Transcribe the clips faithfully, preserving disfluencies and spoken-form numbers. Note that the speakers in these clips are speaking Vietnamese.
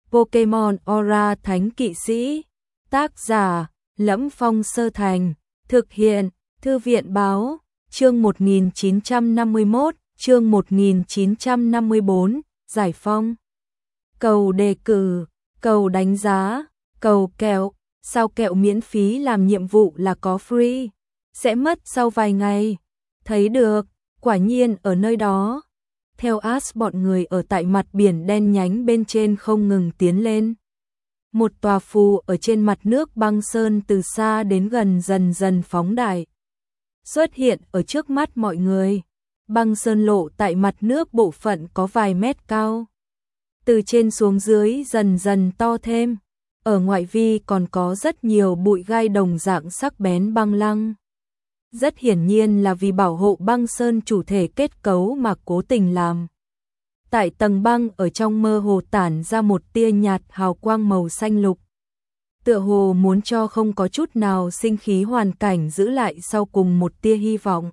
Pokemon Aura Thánh Kỵ Sĩ. Tác giả: Lẫm Phong Sơ Thành. Thực hiện: Thư viện báo. Chương một nghìn chín trăm năm mươi mốt, chương một nghìn chín trăm năm mươi bốn, Giải Phong. Cầu đề cử, cầu đánh giá, cầu kẹo. Sao kẹo miễn phí làm nhiệm vụ là có free? Sẽ mất sau vài ngày. Thấy được, quả nhiên ở nơi đó. Theo Ash, bọn người ở tại mặt biển đen nhánh bên trên không ngừng tiến lên. Một tòa phù ở trên mặt nước băng sơn từ xa đến gần dần dần phóng đại, xuất hiện ở trước mắt mọi người. Băng sơn lộ tại mặt nước bộ phận có vài mét cao, từ trên xuống dưới dần dần to thêm. Ở ngoại vi còn có rất nhiều bụi gai đồng dạng sắc bén băng lăng. Rất hiển nhiên là vì bảo hộ băng sơn chủ thể kết cấu mà cố tình làm. Tại tầng băng ở trong mơ hồ tản ra một tia nhạt hào quang màu xanh lục, tựa hồ muốn cho không có chút nào sinh khí hoàn cảnh giữ lại sau cùng một tia hy vọng.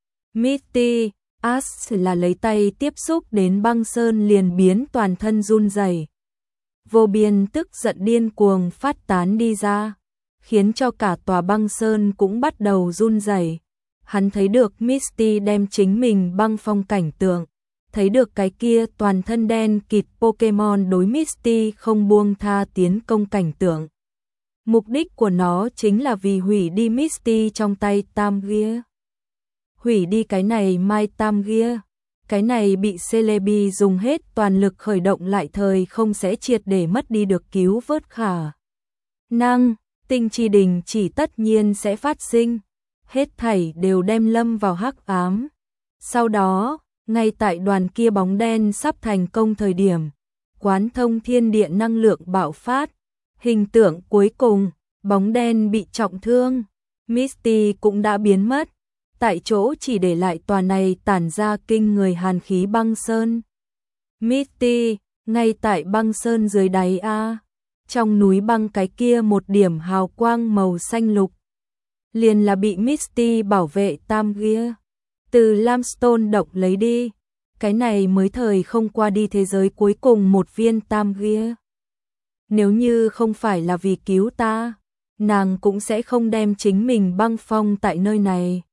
Misty, Ash là lấy tay tiếp xúc đến băng sơn liền biến toàn thân run rẩy. Vô biên tức giận điên cuồng phát tán đi ra, khiến cho cả tòa băng sơn cũng bắt đầu run rẩy. Hắn thấy được Misty đem chính mình băng phong cảnh tượng, thấy được cái kia toàn thân đen kịt Pokemon đối Misty không buông tha tiến công cảnh tượng. Mục đích của nó chính là vì hủy đi Misty trong tay Tam Gear. Hủy đi cái này Mai Tam Gear. Cái này bị Celebi dùng hết toàn lực khởi động lại thời không sẽ triệt để mất đi được cứu vớt khả năng. Tinh chi đình chỉ tất nhiên sẽ phát sinh. Hết thảy đều đem lâm vào hắc ám. Sau đó, ngay tại đoàn kia bóng đen sắp thành công thời điểm, quán thông thiên địa năng lượng bạo phát. Hình tượng cuối cùng, bóng đen bị trọng thương. Misty cũng đã biến mất. Tại chỗ chỉ để lại tòa này tản ra kinh người hàn khí băng sơn. Misty, ngay tại băng sơn dưới đáy a, trong núi băng cái kia một điểm hào quang màu xanh lục, liền là bị Misty bảo vệ Tam Gear từ Limestone động lấy đi. Cái này mới thời không qua đi thế giới cuối cùng một viên Tam Gear. Nếu như không phải là vì cứu ta, nàng cũng sẽ không đem chính mình băng phong tại nơi này.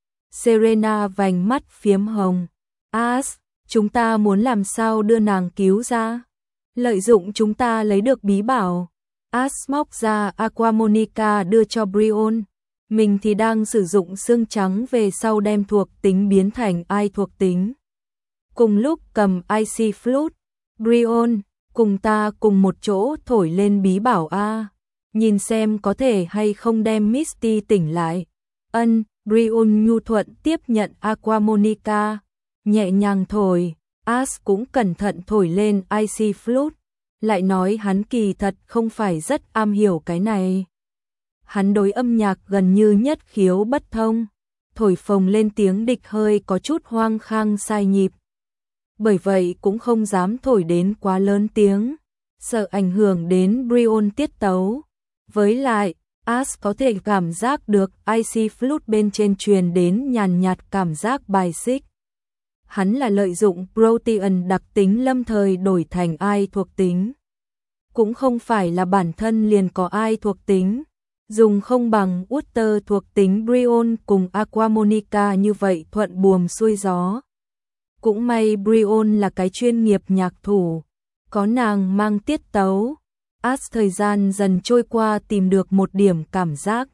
Serena vành mắt phiếm hồng. Ash, chúng ta muốn làm sao đưa nàng cứu ra? Lợi dụng chúng ta lấy được bí bảo. Ash móc ra Aquamonica đưa cho Brion. Mình thì đang sử dụng xương trắng về sau đem thuộc tính biến thành ai thuộc tính. Cùng lúc cầm Icy Flute. Brion, cùng ta cùng một chỗ thổi lên bí bảo A. Nhìn xem có thể hay không đem Misty tỉnh lại. Ân. Brion nhu thuận tiếp nhận Aquamonica, nhẹ nhàng thổi. Ash cũng cẩn thận thổi lên Icy Flute, lại nói hắn kỳ thật không phải rất am hiểu cái này. Hắn đối âm nhạc gần như nhất khiếu bất thông, thổi phồng lên tiếng địch hơi có chút hoang khang sai nhịp. Bởi vậy cũng không dám thổi đến quá lớn tiếng, sợ ảnh hưởng đến Brion tiết tấu. Với lại, Ash có thể cảm giác được Icy Flute bên trên truyền đến nhàn nhạt cảm giác bài xích. Hắn là lợi dụng Protean đặc tính lâm thời đổi thành ai thuộc tính. Cũng không phải là bản thân liền có ai thuộc tính. Dùng không bằng Water thuộc tính Brion cùng Aquamonica như vậy thuận buồm xuôi gió. Cũng may Brion là cái chuyên nghiệp nhạc thủ, có nàng mang tiết tấu. Ash thời gian dần trôi qua tìm được một điểm cảm giác.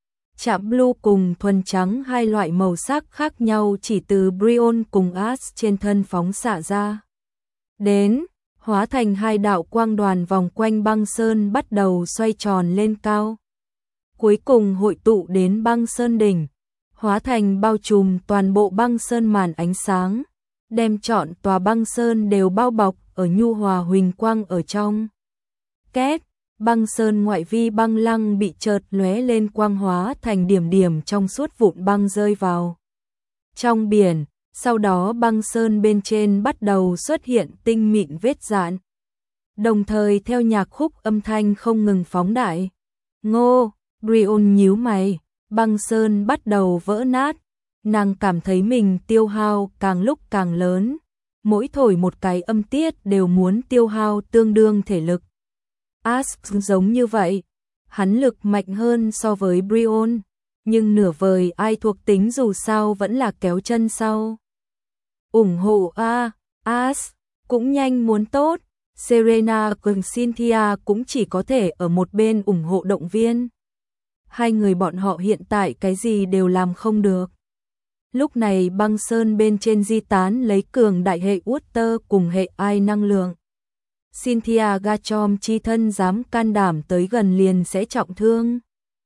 Chạm blue cùng thuần trắng hai loại màu sắc khác nhau chỉ từ Brion cùng Ash trên thân phóng xạ ra. Đến, hóa thành hai đạo quang đoàn vòng quanh băng sơn bắt đầu xoay tròn lên cao. Cuối cùng hội tụ đến băng sơn đỉnh, hóa thành bao trùm toàn bộ băng sơn màn ánh sáng, đem trọn tòa băng sơn đều bao bọc ở nhu hòa huỳnh quang ở trong. Két, băng sơn ngoại vi băng lăng bị chợt lóe lên quang hóa thành điểm điểm trong suốt vụn băng rơi vào trong biển, sau đó băng sơn bên trên bắt đầu xuất hiện tinh mịn vết rạn. Đồng thời theo nhạc khúc âm thanh không ngừng phóng đại. Ngô, Brion nhíu mày, băng sơn bắt đầu vỡ nát, nàng cảm thấy mình tiêu hao càng lúc càng lớn. Mỗi thổi một cái âm tiết đều muốn tiêu hao tương đương thể lực, Ash giống như vậy, hắn lực mạnh hơn so với Brion, nhưng nửa vời ai thuộc tính dù sao vẫn là kéo chân sau. Ủng hộ a, Ash cũng nhanh muốn tốt, Serena cùng Cynthia cũng chỉ có thể ở một bên ủng hộ động viên. Hai người bọn họ hiện tại cái gì đều làm không được. Lúc này băng sơn bên trên di tán lấy cường đại hệ Water cùng hệ ai năng lượng. Cynthia Gachom chi thân dám can đảm tới gần liền sẽ trọng thương.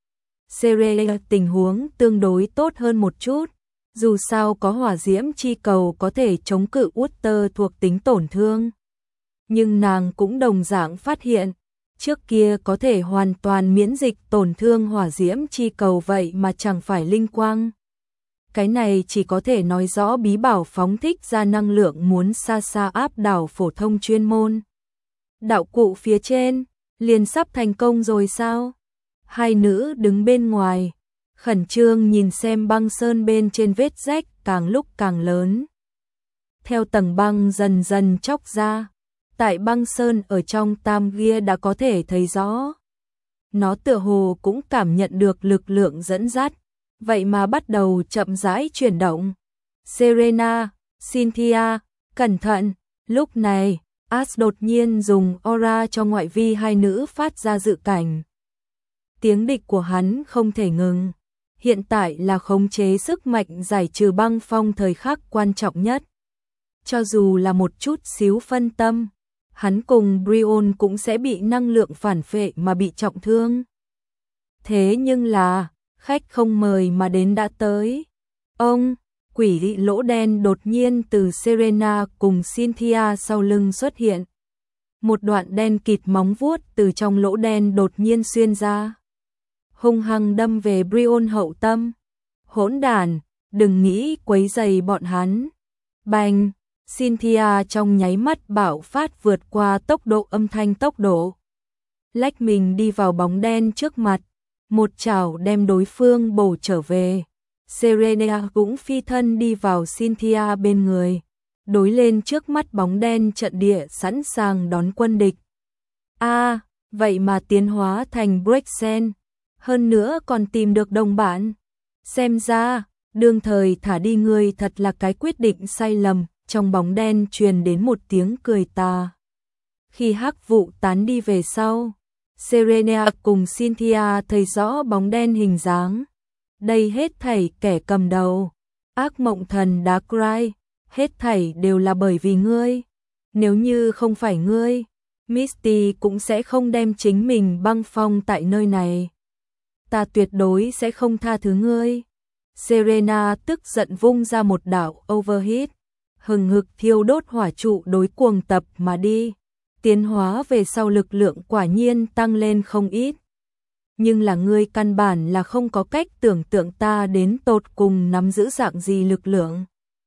Serena tình huống tương đối tốt hơn một chút, dù sao có hỏa diễm chi cầu có thể chống cự Water thuộc tính tổn thương. Nhưng nàng cũng đồng dạng phát hiện, trước kia có thể hoàn toàn miễn dịch tổn thương hỏa diễm chi cầu vậy mà chẳng phải linh quang. Cái này chỉ có thể nói rõ bí bảo phóng thích ra năng lượng muốn xa xa áp đảo phổ thông chuyên môn. Đạo cụ phía trên, liền sắp thành công rồi sao? Hai nữ đứng bên ngoài, khẩn trương nhìn xem băng sơn bên trên vết rách càng lúc càng lớn. Theo tầng băng dần dần chóc ra, tại băng sơn ở trong tam ghia đã có thể thấy rõ. Nó tựa hồ cũng cảm nhận được lực lượng dẫn dắt, vậy mà bắt đầu chậm rãi chuyển động. Serena, Cynthia, cẩn thận, lúc này, Ash đột nhiên dùng aura cho ngoại vi hai nữ phát ra dự cảnh. Tiếng địch của hắn không thể ngừng, hiện tại là khống chế sức mạnh giải trừ băng phong thời khắc quan trọng nhất. Cho dù là một chút xíu phân tâm, hắn cùng Brion cũng sẽ bị năng lượng phản phệ mà bị trọng thương. Thế nhưng là, khách không mời mà đến đã tới. Ông, quỷ dị lỗ đen đột nhiên từ Serena cùng Cynthia sau lưng xuất hiện. Một đoạn đen kịt móng vuốt từ trong lỗ đen đột nhiên xuyên ra. Hung hăng đâm về Brion hậu tâm. Hỗn đản, đừng nghĩ quấy rầy bọn hắn. Bành, Cynthia trong nháy mắt bạo phát vượt qua tốc độ âm thanh tốc độ. Lách mình đi vào bóng đen trước mặt, một chảo đem đối phương bổ trở về. Serena cũng phi thân đi vào Cynthia bên người, đối lên trước mắt bóng đen trận địa sẵn sàng đón quân địch. A, à, vậy mà tiến hóa thành Brexen, hơn nữa còn tìm được đồng bạn. Xem ra, đương thời thả đi người thật là cái quyết định sai lầm. Trong bóng đen truyền đến một tiếng cười tà. Khi hắc vụ tán đi về sau, Serena cùng Cynthia thấy rõ bóng đen hình dáng. Đây hết thảy kẻ cầm đầu, ác mộng thần Darkrai, hết thảy đều là bởi vì ngươi. Nếu như không phải ngươi, Misty cũng sẽ không đem chính mình băng phong tại nơi này. Ta tuyệt đối sẽ không tha thứ ngươi. Serena tức giận vung ra một đạo overhit, hừng hực thiêu đốt hỏa trụ đối cuồng tập mà đi. Tiến hóa về sau lực lượng quả nhiên tăng lên không ít. Nhưng là ngươi căn bản là không có cách tưởng tượng ta đến tột cùng nắm giữ dạng gì lực lượng.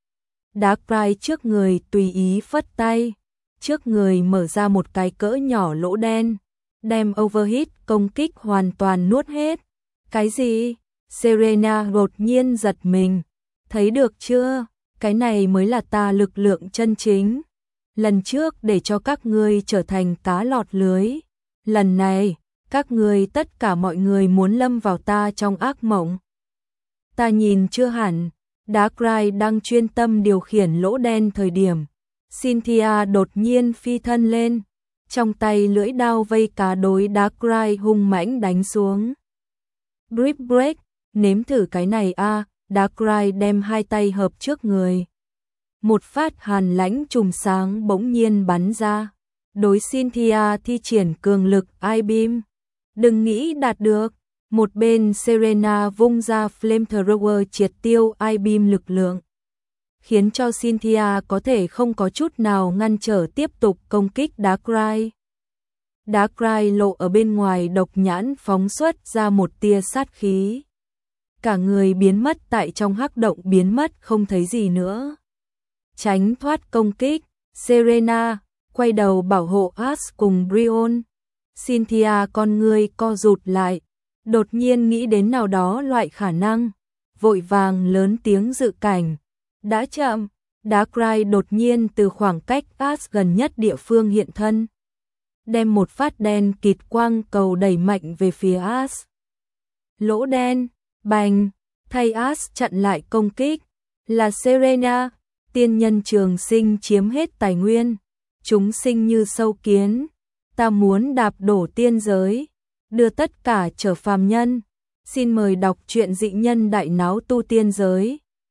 Darkrai trước người tùy ý phất tay, trước người mở ra một cái cỡ nhỏ lỗ đen, đem overhit công kích hoàn toàn nuốt hết. Cái gì? Serena đột nhiên giật mình. Thấy được chưa? Cái này mới là ta lực lượng chân chính. Lần trước để cho các ngươi trở thành cá lọt lưới. Lần này, các ngươi tất cả mọi người muốn lâm vào ta trong ác mộng. Ta nhìn chưa hẳn, Darkrai đang chuyên tâm điều khiển lỗ đen thời điểm. Cynthia đột nhiên phi thân lên, trong tay lưỡi đao vây cá đối Darkrai hung mãnh đánh xuống. Brick break, nếm thử cái này a. Darkrai đem hai tay hợp trước người. Một phát hàn lãnh trùm sáng bỗng nhiên bắn ra. Đối Cynthia thi triển cường lực I-beam. Đừng nghĩ đạt được. Một bên Serena vung ra Flamethrower triệt tiêu I-beam lực lượng, khiến cho Cynthia có thể không có chút nào ngăn trở tiếp tục công kích Darkrai. Darkrai lộ ở bên ngoài độc nhãn phóng xuất ra một tia sát khí. Cả người biến mất tại trong hắc động, biến mất không thấy gì nữa. Tránh thoát công kích, Serena quay đầu bảo hộ Ash cùng Brion. Cynthia con người co rụt lại, đột nhiên nghĩ đến nào đó loại khả năng, vội vàng lớn tiếng dự cảnh. Đã chậm, Darkrai đột nhiên từ khoảng cách Ash gần nhất địa phương hiện thân. đem một phát đen kịt quang cầu đẩy mạnh về phía Ash. Lỗ đen, bành, thay Ash chặn lại công kích, là Serena, tiên nhân trường sinh chiếm hết tài nguyên, chúng sinh như sâu kiến, ta muốn đạp đổ tiên giới, đưa tất cả trở phàm nhân. Xin mời đọc truyện Dị Nhân Đại Náo Tu Tiên Giới.